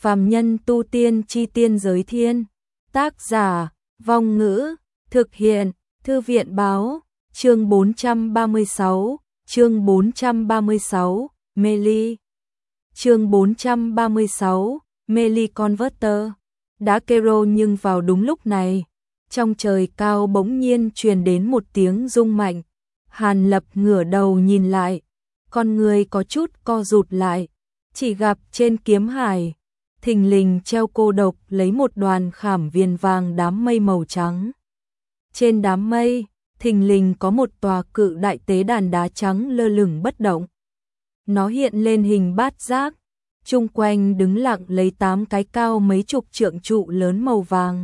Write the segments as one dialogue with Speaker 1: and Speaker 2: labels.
Speaker 1: Phàm nhân tu tiên chi tiên giới thiên. Tác giả, Vong Ngữ, thực hiện, Thư viện báo, chương 436, chương 436, Meli. Chương 436, Meli Converter. Đã kêu nhưng vào đúng lúc này, trong trời cao bỗng nhiên truyền đến một tiếng rung mạnh. Hàn Lập ngửa đầu nhìn lại, con người có chút co rụt lại, chỉ gặp trên kiếm hải thình lình treo cô độc lấy một đoàn khảm viền vàng đám mây màu trắng. Trên đám mây, thình lình có một tòa cự đại tế đàn đá trắng lơ lửng bất động. Nó hiện lên hình bát giác, chung quanh đứng lặng lấy 8 cái cao mấy chục trượng trụ lớn màu vàng.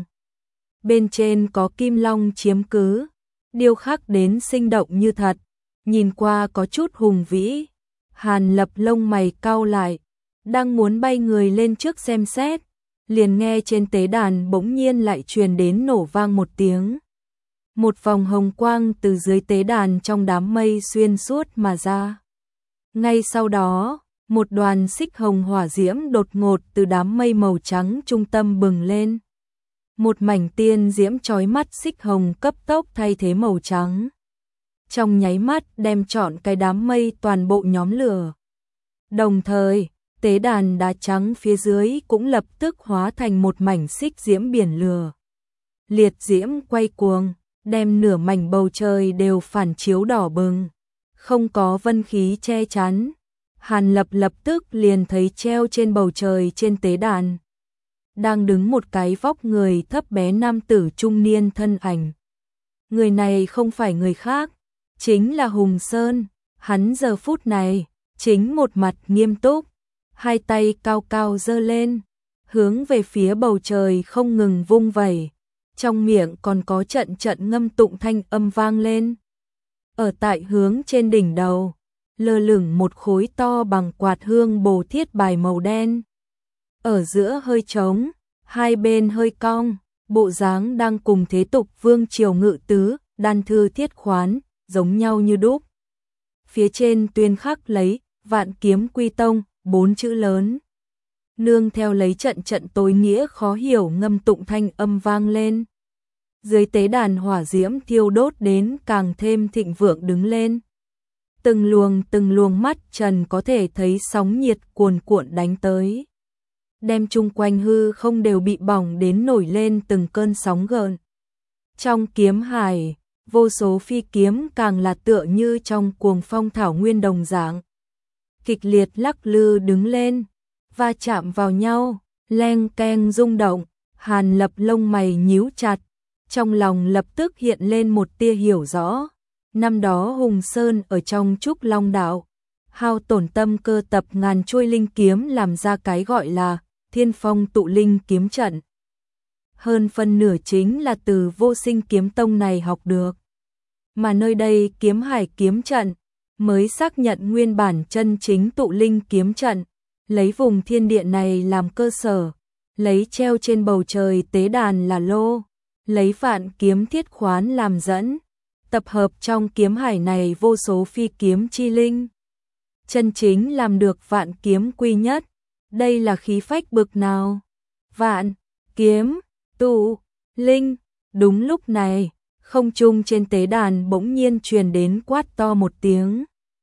Speaker 1: Bên trên có kim long chiếm cứ, điêu khắc đến sinh động như thật, nhìn qua có chút hùng vĩ. Hàn Lập lông mày cau lại, đang muốn bay người lên trước xem xét, liền nghe trên tế đàn bỗng nhiên lại truyền đến nổ vang một tiếng. Một vòng hồng quang từ dưới tế đàn trong đám mây xuyên suốt mà ra. Ngay sau đó, một đoàn xích hồng hỏa diễm đột ngột từ đám mây màu trắng trung tâm bừng lên. Một mảnh tiên diễm chói mắt xích hồng cấp tốc thay thế màu trắng. Trong nháy mắt đem trọn cái đám mây toàn bộ nhóm lửa. Đồng thời, tế đàn đá trắng phía dưới cũng lập tức hóa thành một mảnh xích diễm biển lửa. Liệt diễm quay cuồng, đem nửa mảnh bầu trời đều phản chiếu đỏ bừng. Không có vân khí che chắn. Hàn Lập lập tức liền thấy treo trên bầu trời trên tế đàn đang đứng một cái vóc người thấp bé nam tử trung niên thân ảnh. Người này không phải người khác, chính là Hùng Sơn. Hắn giờ phút này chính một mặt nghiêm túc, hai tay cao cao giơ lên, hướng về phía bầu trời không ngừng vung vẩy, trong miệng còn có trận trận ngâm tụng thanh âm vang lên. Ở tại hướng trên đỉnh đầu, lơ lửng một khối to bằng quạt hương bồ thiết bài màu đen. Ở giữa hơi trống, hai bên hơi cong, bộ dáng đang cùng thế tục vương triều ngự tứ, đan thư thiết khoán, giống nhau như đúc. Phía trên tuyên khắc lấy Vạn Kiếm Quy Tông, 4 chữ lớn. Nương theo lấy trận trận tối nghĩa khó hiểu ngâm tụng thanh âm vang lên. Dưới tế đàn hỏa diễm thiêu đốt đến càng thêm thịnh vượng đứng lên. Từng luồng mắt trần có thể thấy sóng nhiệt cuồn cuộn đánh tới. Đem chung quanh hư không đều bị bỏng đến nổi lên từng cơn sóng gợn. Trong kiếm hải, vô số phi kiếm càng là tựa như trong cuồng phong thảo nguyên đồng dạng. Kịch liệt lắc lư đứng lên, va chạm vào nhau, leng keng rung động. Hàn Lập lông mày nhíu chặt, trong lòng lập tức hiện lên một tia hiểu rõ. Năm đó Hùng Sơn ở trong Trúc Long Đạo, hao tổn tâm cơ tập ngàn chuôi linh kiếm làm ra cái gọi là Thiên Phong tụ linh kiếm trận. Hơn phân nửa chính là từ Vô Sinh Kiếm Tông này học được. Mà nơi đây Kiếm Hải kiếm trận mới xác nhận nguyên bản chân chính tụ linh kiếm trận, lấy vùng thiên địa này làm cơ sở, lấy treo trên bầu trời tế đàn là lô, lấy Vạn Kiếm thiết khoán làm dẫn, tập hợp trong kiếm hải này vô số phi kiếm chi linh. Chân chính làm được Vạn Kiếm quy nhất, đây là khí phách bực nào. Vạn Kiếm tụ linh. Đúng lúc này, không trung trên tế đàn bỗng nhiên truyền đến quát to một tiếng.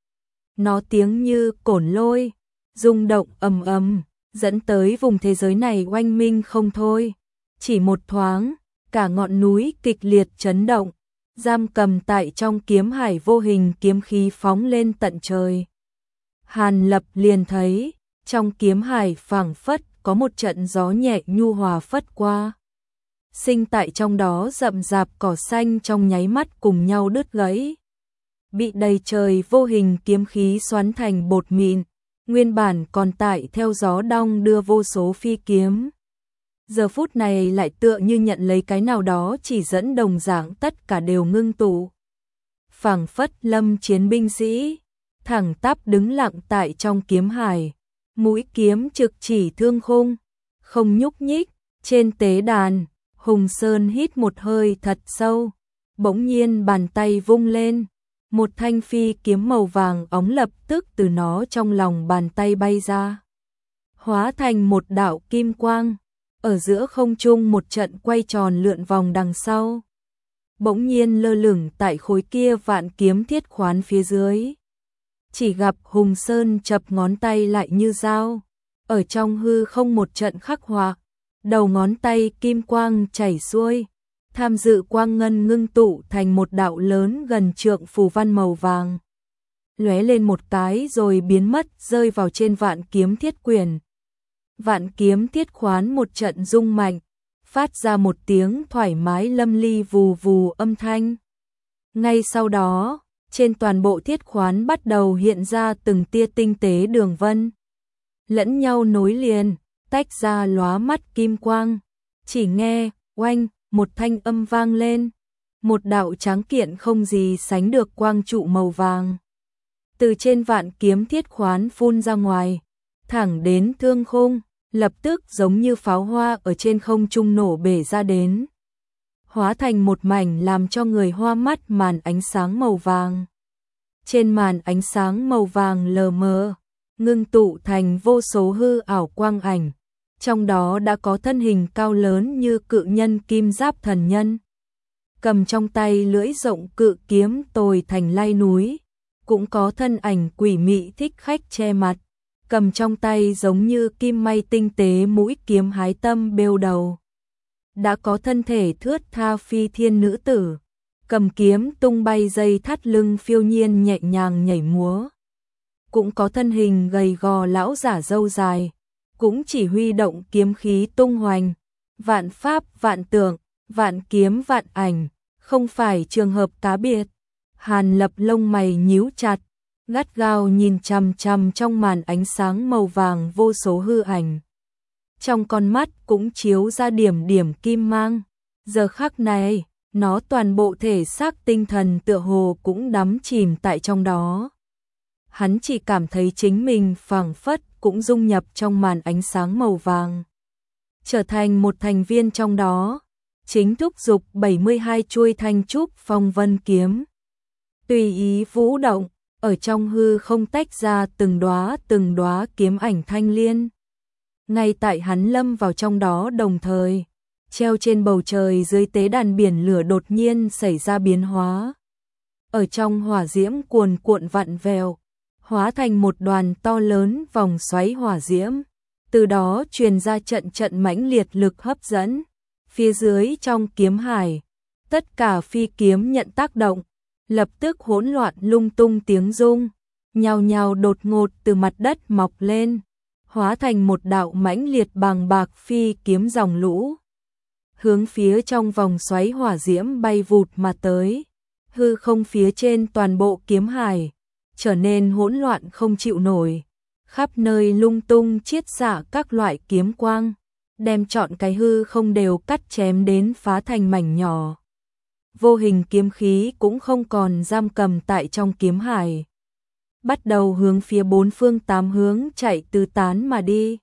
Speaker 1: Nó tiếng như cổn lôi, rung động ầm ầm, dẫn tới vùng thế giới này oanh minh không thôi. Chỉ một thoáng, cả ngọn núi kịch liệt chấn động, giam cầm tại trong kiếm hải vô hình kiếm khí phóng lên tận trời. Hàn Lập liền thấy, trong kiếm hải phảng phất có một trận gió nhẹ nhu hòa phất qua. Sinh tại trong đó rậm rạp cỏ xanh trong nháy mắt cùng nhau đứt gãy. Bị đầy trời vô hình kiếm khí xoắn thành bột mịn, nguyên bản còn tại theo gió đong đưa vô số phi kiếm. Giờ phút này lại tựa như nhận lấy cái nào đó chỉ dẫn đồng dạng tất cả đều ngưng tụ. Phảng phất lâm chiến binh sĩ, thẳng tắp đứng lặng tại trong kiếm hải, mũi kiếm trực chỉ thương khung, không nhúc nhích. Trên tế đàn, Hùng Sơn hít một hơi thật sâu, bỗng nhiên bàn tay vung lên, một thanh phi kiếm màu vàng óng lập tức từ nó trong lòng bàn tay bay ra. hóa thành một đạo kim quang, ở giữa không trung một trận quay tròn lượn vòng đằng sau. Bỗng nhiên lơ lửng tại khối kia vạn kiếm thiết khoán phía dưới. Chỉ gặp Hùng Sơn chập ngón tay lại như dao, ở trong hư không một trận khắc họa, đầu ngón tay kim quang chảy xuôi, tham dự quang ngân ngưng tụ thành một đạo lớn gần trượng phù văn màu vàng. Lóe lên một cái rồi biến mất rơi vào trên vạn kiếm thiết quyển. Vạn kiếm thiết khoán một trận rung mạnh, phát ra một tiếng thoải mái lâm ly vù vù âm thanh. Ngay sau đó, trên toàn bộ thiết khoán bắt đầu hiện ra từng tia tinh tế đường vân, lẫn nhau nối liền, tách ra lóa mắt kim quang. Chỉ nghe, oanh, một thanh âm vang lên, một đạo tráng kiện không gì sánh được quang trụ màu vàng từ trên vạn kiếm thiết khoán phun ra ngoài, thẳng đến thương khung, lập tức giống như pháo hoa ở trên không trung nổ bể ra đến, hóa thành một mảnh làm cho người hoa mắt màn ánh sáng màu vàng. Trên màn ánh sáng màu vàng lờ mờ, ngưng tụ thành vô số hư ảo quang ảnh, trong đó đã có thân hình cao lớn như cự nhân kim giáp thần nhân, cầm trong tay lưỡi rộng cự kiếm tồi thành lai núi, cũng có thân ảnh quỷ mị thích khách che mặt, cầm trong tay giống như kim may tinh tế mũi kiếm hái tâm bêu đầu. Đã có thân thể thướt tha phi thiên nữ tử, cầm kiếm tung bay dây thắt lưng phiêu nhiên nhẹ nhàng nhảy múa. Cũng có thân hình gầy gò lão giả râu dài, cũng chỉ huy động kiếm khí tung hoành, vạn pháp vạn tượng, vạn kiếm vạn ảnh, không phải trường hợp cá biệt. Hàn Lập lông mày nhíu chặt, gắt gao nhìn chằm chằm trong màn ánh sáng màu vàng vô số hư ảnh. Trong con mắt cũng chiếu ra điểm điểm kim mang. Giờ khắc này, nó toàn bộ thể xác tinh thần tựa hồ cũng đắm chìm tại trong đó. Hắn chỉ cảm thấy chính mình phảng phất cũng dung nhập trong màn ánh sáng màu vàng, trở thành một thành viên trong đó, chính thúc dục 72 chuôi thanh trúc phong vân kiếm. Tùy ý vũ động, ở trong hư không tách ra từng đóa kiếm ảnh thanh liên. Ngay tại hắn lâm vào trong đó đồng thời, treo trên bầu trời dưới tế đàn biển lửa đột nhiên xảy ra biến hóa. Ở trong hỏa diễm cuồn cuộn vặn vẹo, hóa thành một đoàn to lớn vòng xoáy hỏa diễm, từ đó truyền ra trận trận mãnh liệt lực hấp dẫn. Phía dưới trong kiếm hải, tất cả phi kiếm nhận tác động, lập tức hỗn loạn lung tung tiếng rung, nhào nhào đột ngột từ mặt đất mọc lên, hóa thành một đạo mãnh liệt bàng bạc phi kiếm dòng lũ, hướng phía trong vòng xoáy hỏa diễm bay vụt mà tới. Hư không phía trên toàn bộ kiếm hải trở nên hỗn loạn không chịu nổi, khắp nơi lung tung chiết xạ các loại kiếm quang, đem trọn cái hư không đều cắt chém đến phá thành mảnh nhỏ. Vô hình kiếm khí cũng không còn giam cầm tại trong kiếm hải, bắt đầu hướng phía bốn phương tám hướng chạy tứ tán mà đi.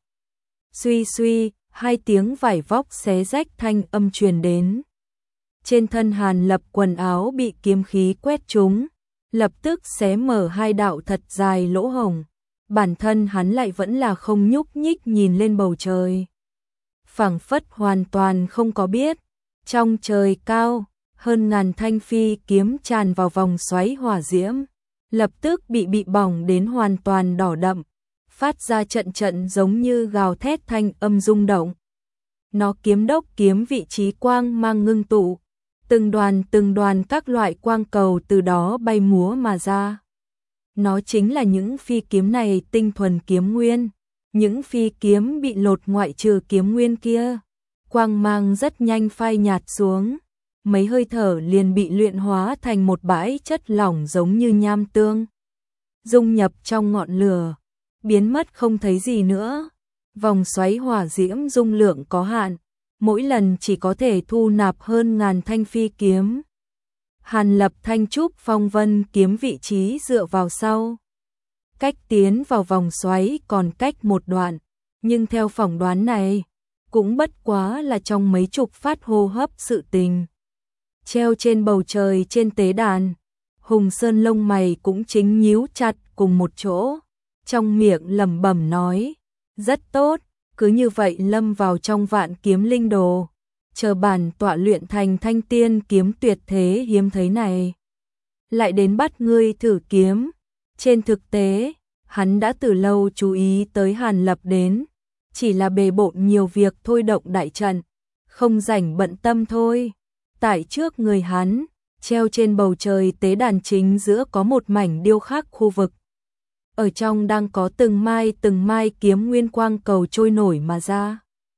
Speaker 1: Suy suy, hai tiếng vải vóc xé rách thanh âm truyền đến. Trên thân Hàn Lập quần áo bị kiếm khí quét trúng, lập tức xé mở hai đạo thật dài lỗ hổng. Bản thân hắn lại vẫn là không nhúc nhích nhìn lên bầu trời, phảng phất hoàn toàn không có biết. Trong trời cao, hơn ngàn thanh phi kiếm tràn vào vòng xoáy hỏa diễm, lập tức bị bỏng đến hoàn toàn đỏ đậm, phát ra trận trận giống như gào thét thanh âm rung động. Nó kiếm đốc kiếm vị trí quang mang ngưng tụ, từng đoàn các loại quang cầu từ đó bay múa mà ra. Nó chính là những phi kiếm này tinh thuần kiếm nguyên, những phi kiếm bị lột ngoại trừ kiếm nguyên kia, quang mang rất nhanh phai nhạt xuống, mấy hơi thở liền bị luyện hóa thành một bãi chất lỏng giống như nham tương, dung nhập trong ngọn lửa, biến mất không thấy gì nữa. Vòng xoáy hỏa diễm dung lượng có hạn, mỗi lần chỉ có thể thu nạp hơn ngàn thanh phi kiếm. Hàn Lập thanh trúc phong vân kiếm vị trí dựa vào sau, cách tiến vào vòng xoáy còn cách một đoạn, nhưng theo phỏng đoán này, cũng bất quá là trong mấy chục phát hô hấp sự tình. Treo trên bầu trời trên tế đàn, Hùng Sơn lông mày cũng chính nhíu chặt cùng một chỗ, trong miệng lẩm bẩm nói, Rất tốt, cứ như vậy lâm vào trong vạn kiếm linh đồ, chờ bản tọa luyện thành thanh tiên kiếm tuyệt thế hiếm thấy này. Lại đến bắt ngươi thử kiếm. Trên thực tế, hắn đã từ lâu chú ý tới Hàn Lập đến, chỉ là bề bộn nhiều việc thôi động đại trận, không rảnh bận tâm thôi. Tại trước người hắn, treo trên bầu trời tế đàn chính giữa có một mảnh điêu khắc khu vực. Ở trong đang có từng mai kiếm nguyên quang cầu trôi nổi mà ra,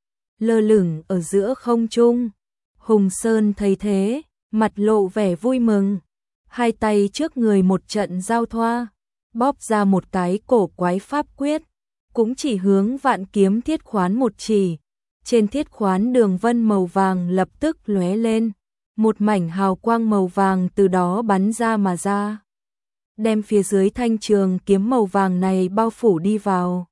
Speaker 1: lơ lửng ở giữa không trung. Hùng Sơn thấy thế, mặt lộ vẻ vui mừng, hai tay trước người một trận giao thoa, bóp ra một cái cổ quái pháp quyết, cũng chỉ hướng vạn kiếm thiết khoán một chỉ. Trên thiết khoán đường vân màu vàng lập tức lóe lên, một mảnh hào quang màu vàng từ đó bắn ra mà ra, đem phía dưới thanh trường kiếm màu vàng này bao phủ đi vào.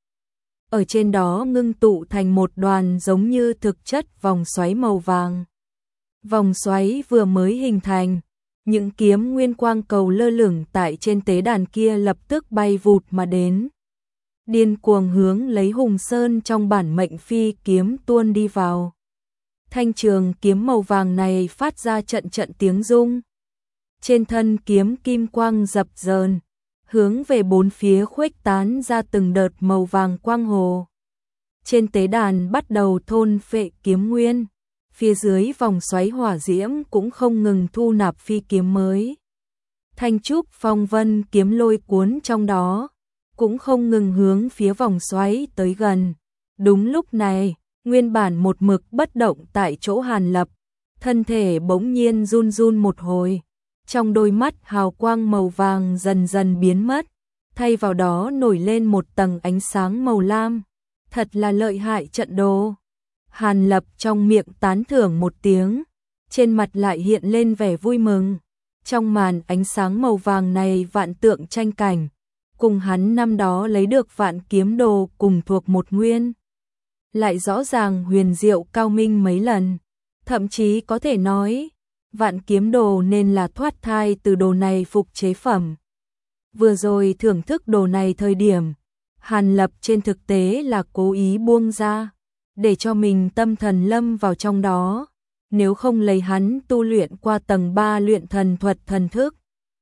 Speaker 1: Ở trên đó ngưng tụ thành một đoàn giống như thực chất vòng xoáy màu vàng. Vòng xoáy vừa mới hình thành, những kiếm nguyên quang cầu lơ lửng tại trên tế đàn kia lập tức bay vụt mà đến, điên cuồng hướng lấy Hùng Sơn trong bản mệnh phi kiếm tuôn đi vào. Thanh trường kiếm màu vàng này phát ra trận trận tiếng rung. Trên thân kiếm kim quang dập dờn, hướng về bốn phía khuếch tán ra từng đợt màu vàng quang hồ. Trên tế đàn bắt đầu thôn phệ kiếm nguyên, phía dưới vòng xoáy hỏa diễm cũng không ngừng thu nạp phi kiếm mới. Thanh trúc phong vân kiếm lôi cuốn trong đó, cũng không ngừng hướng phía vòng xoáy tới gần. Đúng lúc này, nguyên bản một mực bất động tại chỗ Hàn Lập, thân thể bỗng nhiên run run một hồi. Trong đôi mắt hào quang màu vàng dần dần biến mất, thay vào đó nổi lên một tầng ánh sáng màu lam. Thật là lợi hại trận đồ. Hàn Lập trong miệng tán thưởng một tiếng, trên mặt lại hiện lên vẻ vui mừng. Trong màn ánh sáng màu vàng này vạn tượng tranh cảnh, cùng hắn năm đó lấy được vạn kiếm đồ cùng thuộc một nguyên, lại rõ ràng huyền diệu cao minh mấy lần. Thậm chí có thể nói, vạn kiếm đồ nên là thoát thai từ đồ này phục chế phẩm. Vừa rồi thưởng thức đồ này thời điểm, Hàn Lập trên thực tế là cố ý buông ra, để cho mình tâm thần lâm vào trong đó. Nếu không lấy hắn tu luyện qua tầng 3 luyện thần thuật thần thức,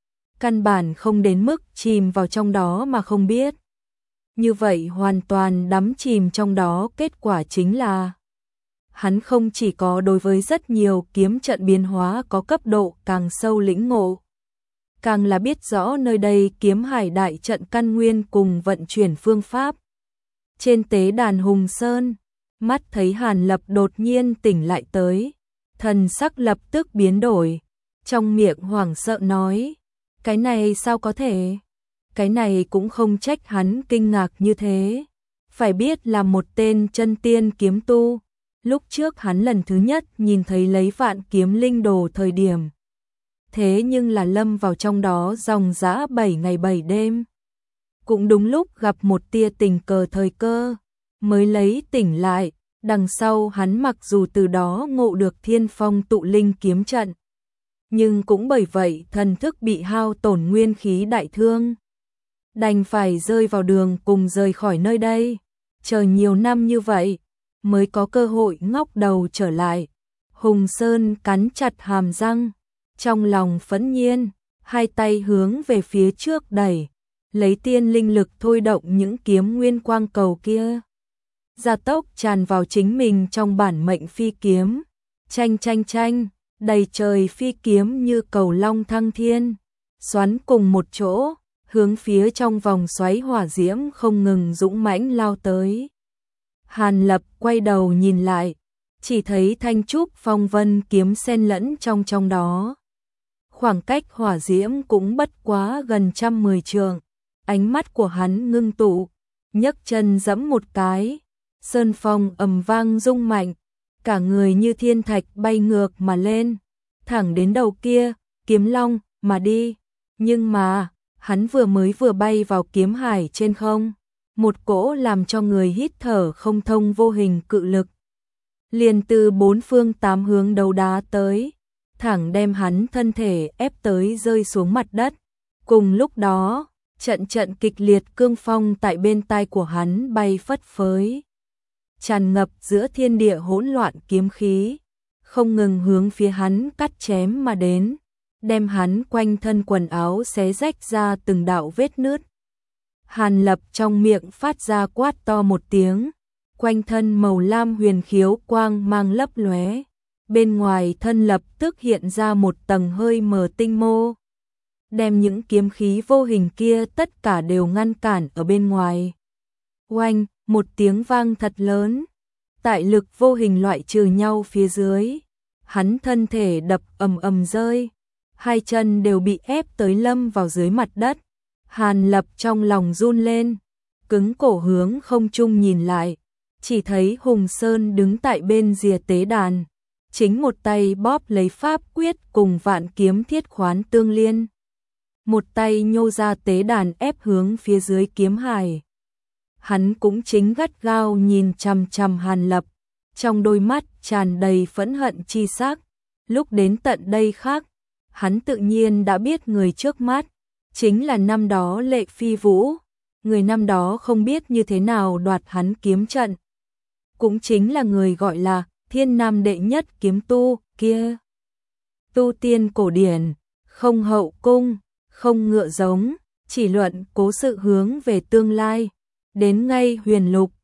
Speaker 1: căn bản không đến mức chìm vào trong đó mà không biết. Như vậy hoàn toàn đắm chìm trong đó, kết quả chính là hắn không chỉ có đối với rất nhiều kiếm trận biến hóa có cấp độ càng sâu lĩnh ngộ, càng là biết rõ nơi đây kiếm hải đại trận căn nguyên cùng vận chuyển phương pháp. Trên tế đàn Hùng Sơn, mắt thấy Hàn Lập đột nhiên tỉnh lại tới, thần sắc lập tức biến đổi, trong miệng hoảng sợ nói, cái này sao có thể? Cái này cũng không trách hắn kinh ngạc như thế. Phải biết là một tên chân tiên kiếm tu, lúc trước hắn lần thứ nhất nhìn thấy lấy vạn kiếm linh đồ thời điểm, thế nhưng là lâm vào trong đó dòng dã 7 ngày 7 đêm. Cũng đúng lúc gặp một tia tình cờ thời cơ, mới lấy tỉnh lại. Đằng sau hắn mặc dù từ đó ngộ được Thiên Phong tụ linh kiếm trận, nhưng cũng bởi vậy thần thức bị hao tổn nguyên khí đại thương, đành phải rơi vào đường cùng rời khỏi nơi đây. Chờ nhiều năm như vậy, mới có cơ hội ngóc đầu trở lại. Hùng Sơn cắn chặt hàm răng, trong lòng phẫn nhiên, hai tay hướng về phía trước đẩy, lấy tiên linh lực thôi động những kiếm nguyên quang cầu kia, gia tốc tràn vào chính mình trong bản mệnh phi kiếm. Chanh chanh chanh, đầy trời phi kiếm như cầu long thăng thiên, xoắn cùng một chỗ, hướng phía trong vòng xoáy hỏa diễm không ngừng dũng mãnh lao tới. Hàn Lập quay đầu nhìn lại, chỉ thấy thanh trúc phong vân kiếm xen lẫn trong đó. Khoảng cách hỏa diễm cũng bất quá gần 110 trượng. Ánh mắt của hắn ngưng tụ, nhấc chân giẫm một cái, sơn phong ầm vang rung mạnh, cả người như thiên thạch bay ngược mà lên, thẳng đến đầu kia, kiếm long mà đi. Nhưng mà, hắn vừa bay vào kiếm hải trên không, một cỗ làm cho người hít thở không thông vô hình cự lực liền từ bốn phương tám hướng đấu đá tới, thẳng đem hắn thân thể ép tới rơi xuống mặt đất. Cùng lúc đó, Trận trận kịch liệt cương phong tại bên tai của hắn bay phất phới, tràn ngập giữa thiên địa hỗn loạn kiếm khí, không ngừng hướng phía hắn cắt chém mà đến, đem hắn quanh thân quần áo xé rách ra từng đạo vết nứt. Hàn Lập trong miệng phát ra quát to một tiếng, quanh thân màu lam huyền khiếu quang mang lấp lóe, bên ngoài thân lập tức hiện ra một tầng hơi mờ tinh mô, đem những kiếm khí vô hình kia tất cả đều ngăn cản ở bên ngoài. Oanh, một tiếng vang thật lớn, tại lực vô hình loại trừ nhau phía dưới, hắn thân thể đập ầm ầm rơi, hai chân đều bị ép tới lâm vào dưới mặt đất. Hàn Lập trong lòng run lên, cứng cổ hướng không trung nhìn lại, chỉ thấy Hùng Sơn đứng tại bên rìa tế đàn, chính một tay bóp lấy pháp quyết cùng vạn kiếm thiết khoán tương liên, một tay nhô ra tế đàn ép hướng phía dưới kiếm hải. Hắn cũng chính gắt gao nhìn chằm chằm Hàn Lập, trong đôi mắt tràn đầy phẫn hận chi sắc. Lúc đến tận đây khác, hắn tự nhiên đã biết người trước mắt chính là năm đó Lệ Phi Vũ, người năm đó không biết như thế nào đoạt hắn kiếm trận, cũng chính là người gọi là Thiên Nam đệ nhất kiếm tu kia. Tu tiên cổ điển, không hậu cung, không ngựa giống, chỉ luận cố sự hướng về tương lai, đến ngay huyền lục,